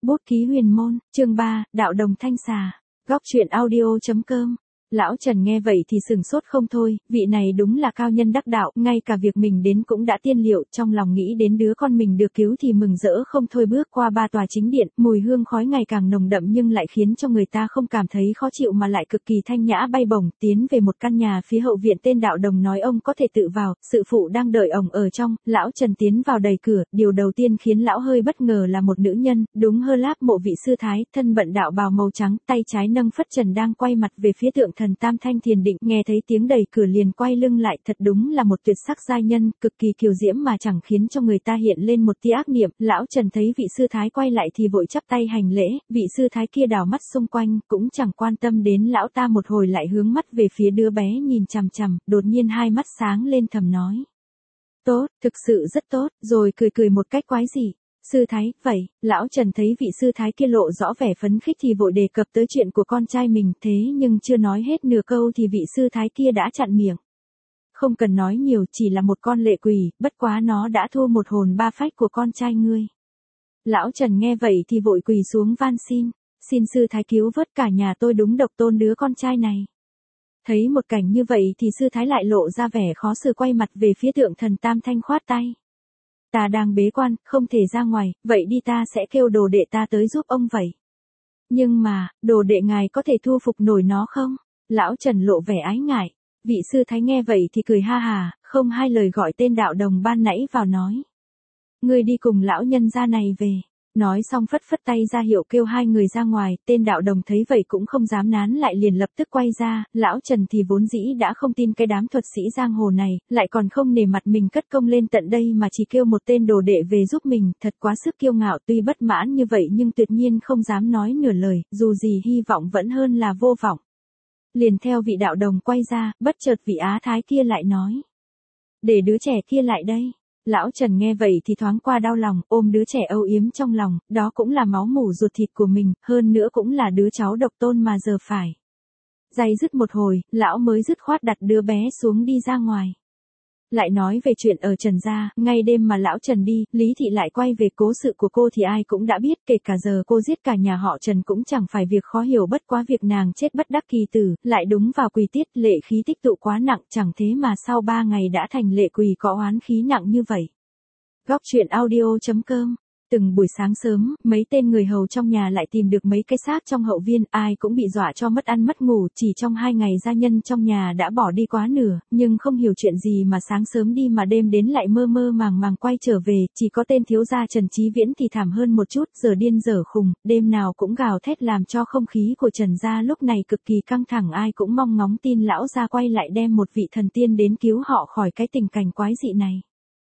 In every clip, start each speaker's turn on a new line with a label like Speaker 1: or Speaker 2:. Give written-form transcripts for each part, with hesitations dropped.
Speaker 1: Bút ký huyền môn, chương 3, đạo đồng thanh xà. Góc truyện audio.com. Lão Trần nghe vậy thì sửng sốt không thôi, vị này đúng là cao nhân đắc đạo, ngay cả việc mình đến cũng đã tiên liệu, trong lòng nghĩ đến đứa con mình được cứu thì mừng rỡ không thôi. Bước qua ba tòa chính điện, mùi hương khói ngày càng nồng đậm nhưng lại khiến cho người ta không cảm thấy khó chịu mà lại cực kỳ thanh nhã bay bổng, tiến về một căn nhà phía hậu viện. Tên đạo đồng nói ông có thể tự vào, sự phụ đang đợi ông ở trong. Lão Trần tiến vào đầy cửa, điều đầu tiên khiến lão hơi bất ngờ là một nữ nhân, đúng Hơ Láp Mộ vị sư thái, thân bận đạo bào màu trắng, tay trái nâng phất trần đang quay mặt về phía tượng thần Tam Thanh thiền định. Nghe thấy tiếng đẩy cửa liền quay lưng lại, thật đúng là một tuyệt sắc giai nhân, cực kỳ kiều diễm mà chẳng khiến cho người ta hiện lên một tia ác niệm. Lão Trần thấy vị sư thái quay lại thì vội chắp tay hành lễ, vị sư thái kia đảo mắt xung quanh, cũng chẳng quan tâm đến lão ta, một hồi lại hướng mắt về phía đứa bé nhìn chằm chằm, đột nhiên hai mắt sáng lên thầm nói. Tốt, thực sự rất tốt, rồi cười cười một cách quái dị. Sư thái, vậy, lão Trần thấy vị sư thái kia lộ rõ vẻ phấn khích thì vội đề cập tới chuyện của con trai mình, thế nhưng chưa nói hết nửa câu thì vị sư thái kia đã chặn miệng. Không cần nói nhiều, chỉ là một con lệ quỷ, bất quá nó đã thu một hồn ba phách của con trai ngươi. Lão Trần nghe vậy thì vội quỳ xuống van xin sư thái cứu vớt cả nhà tôi, đúng độc tôn đứa con trai này. Thấy một cảnh như vậy thì sư thái lại lộ ra vẻ khó xử, quay mặt về phía tượng thần Tam Thanh khoát tay. Ta đang bế quan, không thể ra ngoài, vậy đi ta sẽ kêu đồ đệ ta tới giúp ông vậy. Nhưng mà, đồ đệ ngài có thể thu phục nổi nó không? Lão Trần lộ vẻ ái ngại. Vị sư thái nghe vậy thì cười ha hà, không hai lời gọi tên đạo đồng ban nãy vào nói. Ngươi đi cùng lão nhân gia này về. Nói xong phất phất tay ra hiệu kêu hai người ra ngoài, tên đạo đồng thấy vậy cũng không dám nán lại, liền lập tức quay ra. Lão Trần thì vốn dĩ đã không tin cái đám thuật sĩ giang hồ này, lại còn không nể mặt mình cất công lên tận đây mà chỉ kêu một tên đồ đệ về giúp mình, thật quá sức kiêu ngạo. Tuy bất mãn như vậy nhưng tuyệt nhiên không dám nói nửa lời, dù gì hy vọng vẫn hơn là vô vọng. Liền theo vị đạo đồng quay ra, bất chợt vị á thái kia lại nói. Để đứa trẻ kia lại đây. Lão Trần nghe vậy thì thoáng qua đau lòng, ôm đứa trẻ âu yếm trong lòng, đó cũng là máu mủ ruột thịt của mình, hơn nữa cũng là đứa cháu độc tôn mà giờ phải. Day dứt một hồi, lão mới dứt khoát đặt đứa bé xuống đi ra ngoài. Lại nói về chuyện ở Trần gia, ngay đêm mà lão Trần đi, Lý Thị lại quay về, cố sự của cô thì ai cũng đã biết, kể cả giờ cô giết cả nhà họ Trần cũng chẳng phải việc khó hiểu, bất quá việc nàng chết bất đắc kỳ tử, lại đúng vào quỷ tiết, lệ khí tích tụ quá nặng, chẳng thế mà sau 3 ngày đã thành lệ quỷ có oán khí nặng như vậy. Góc truyện audio.com. Từng buổi sáng sớm, mấy tên người hầu trong nhà lại tìm được mấy cái xác trong hậu viên, ai cũng bị dọa cho mất ăn mất ngủ, chỉ trong 2 ngày gia nhân trong nhà đã bỏ đi quá nửa, nhưng không hiểu chuyện gì mà sáng sớm đi mà đêm đến lại mơ mơ màng màng quay trở về, chỉ có tên thiếu gia Trần Chí Viễn thì thảm hơn một chút, giờ điên dở khùng, đêm nào cũng gào thét làm cho không khí của Trần gia lúc này cực kỳ căng thẳng, ai cũng mong ngóng tin lão gia quay lại đem một vị thần tiên đến cứu họ khỏi cái tình cảnh quái dị này.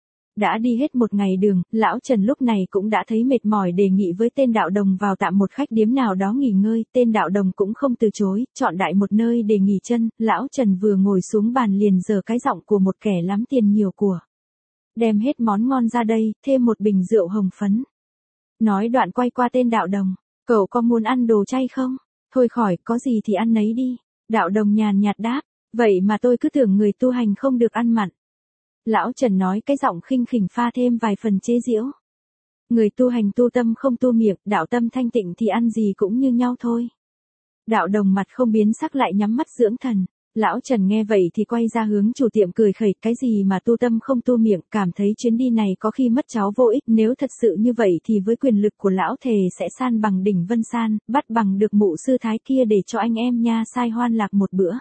Speaker 1: Đã đi hết một ngày đường, lão Trần lúc này cũng đã thấy mệt mỏi, đề nghị với tên đạo đồng vào tạm một khách điếm nào đó nghỉ ngơi, tên đạo đồng cũng không từ chối, chọn đại một nơi để nghỉ chân. Lão Trần vừa ngồi xuống bàn liền giở cái giọng của một kẻ lắm tiền nhiều của. Đem hết món ngon ra đây, thêm một bình rượu hồng phấn. Nói đoạn quay qua tên đạo đồng, cậu có muốn ăn đồ chay không? Thôi khỏi, có gì thì ăn nấy đi. Đạo đồng nhàn nhạt đáp, vậy mà tôi cứ tưởng người tu hành không được ăn mặn. Lão Trần nói cái giọng khinh khỉnh pha thêm vài phần chế giễu. Người tu hành tu tâm không tu miệng, đạo tâm thanh tịnh thì ăn gì cũng như nhau thôi. Đạo đồng mặt không biến sắc lại nhắm mắt dưỡng thần. Lão Trần nghe vậy thì quay ra hướng chủ tiệm cười khẩy, cái gì mà tu tâm không tu miệng, cảm thấy chuyến đi này có khi mất cháu vô ích, nếu thật sự như vậy thì với quyền lực của lão thề sẽ san bằng đỉnh Vân San, bắt bằng được mụ sư thái kia để cho anh em nha sai hoan lạc một bữa.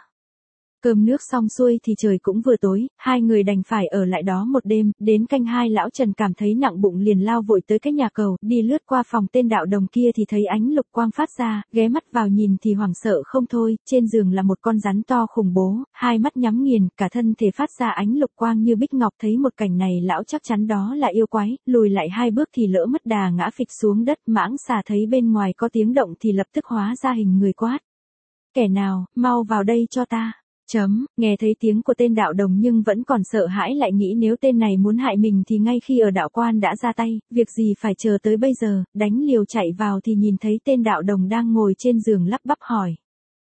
Speaker 1: Cơm nước xong xuôi thì trời cũng vừa tối, hai người đành phải ở lại đó một đêm, đến canh 2 lão Trần cảm thấy nặng bụng liền lao vội tới cái nhà cầu, đi lướt qua phòng tên đạo đồng kia thì thấy ánh lục quang phát ra, ghé mắt vào nhìn thì hoảng sợ không thôi, trên giường là một con rắn to khủng bố, hai mắt nhắm nghiền, cả thân thể phát ra ánh lục quang như bích ngọc, thấy một cảnh này lão chắc chắn đó là yêu quái, lùi lại 2 bước thì lỡ mất đà ngã phịch xuống đất, mãng xà thấy bên ngoài có tiếng động thì lập tức hóa ra hình người quát. Kẻ nào, mau vào đây cho ta. Nghe thấy tiếng của tên đạo đồng nhưng vẫn còn sợ hãi, lại nghĩ nếu tên này muốn hại mình thì ngay khi ở đạo quan đã ra tay, việc gì phải chờ tới bây giờ, đánh liều chạy vào thì nhìn thấy tên đạo đồng đang ngồi trên giường lắp bắp hỏi.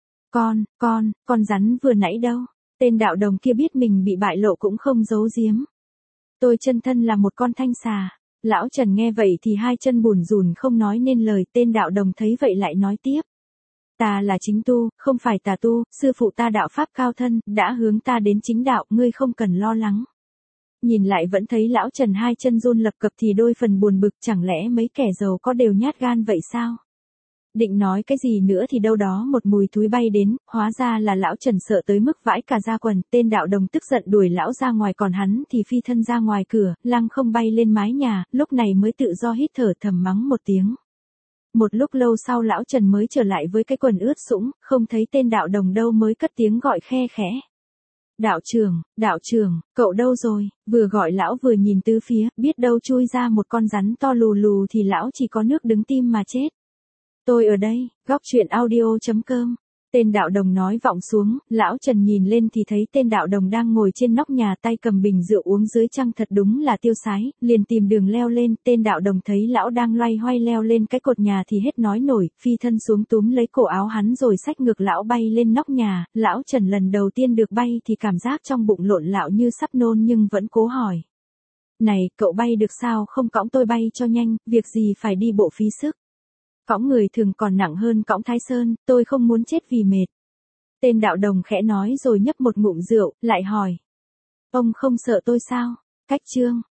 Speaker 1: Con rắn vừa nãy đâu? Tên đạo đồng kia biết mình bị bại lộ cũng không giấu giếm. Tôi chân thân là một con thanh xà. Lão Trần nghe vậy thì hai chân bùn rùn không nói nên lời, tên đạo đồng thấy vậy lại nói tiếp. Ta là chính tu, không phải tà tu, sư phụ ta đạo pháp cao thân, đã hướng ta đến chính đạo, ngươi không cần lo lắng. Nhìn lại vẫn thấy lão Trần hai chân run lập cập thì đôi phần buồn bực, chẳng lẽ mấy kẻ giàu có đều nhát gan vậy sao? Định nói cái gì nữa thì đâu đó một mùi thúi bay đến, hóa ra là lão Trần sợ tới mức vãi cả da quần, tên đạo đồng tức giận đuổi lão ra ngoài, còn hắn thì phi thân ra ngoài cửa, lăng không bay lên mái nhà, lúc này mới tự do hít thở thầm mắng một tiếng. Một lúc lâu sau lão Trần mới trở lại với cái quần ướt sũng, không thấy tên đạo đồng đâu mới cất tiếng gọi khe khẽ. Đạo trưởng, cậu đâu rồi? Vừa gọi lão vừa nhìn tứ phía, biết đâu chui ra một con rắn to lù lù thì lão chỉ có nước đứng tim mà chết. Tôi ở đây, góc chuyện audio.com. Tên đạo đồng nói vọng xuống, lão Trần nhìn lên thì thấy tên đạo đồng đang ngồi trên nóc nhà tay cầm bình rượu uống dưới trăng, thật đúng là tiêu sái, liền tìm đường leo lên. Tên đạo đồng thấy lão đang loay hoay leo lên cái cột nhà thì hết nói nổi, phi thân xuống túm lấy cổ áo hắn rồi xách ngược lão bay lên nóc nhà. Lão Trần lần đầu tiên được bay thì cảm giác trong bụng lộn lạo như sắp nôn nhưng vẫn cố hỏi. Này, cậu bay được sao không cõng tôi bay cho nhanh, việc gì phải đi bộ phí sức. Cõng người thường còn nặng hơn cõng Thái Sơn, tôi không muốn chết vì mệt. Tên đạo đồng khẽ nói rồi nhấp một ngụm rượu, lại hỏi. Ông không sợ tôi sao? Cách chương.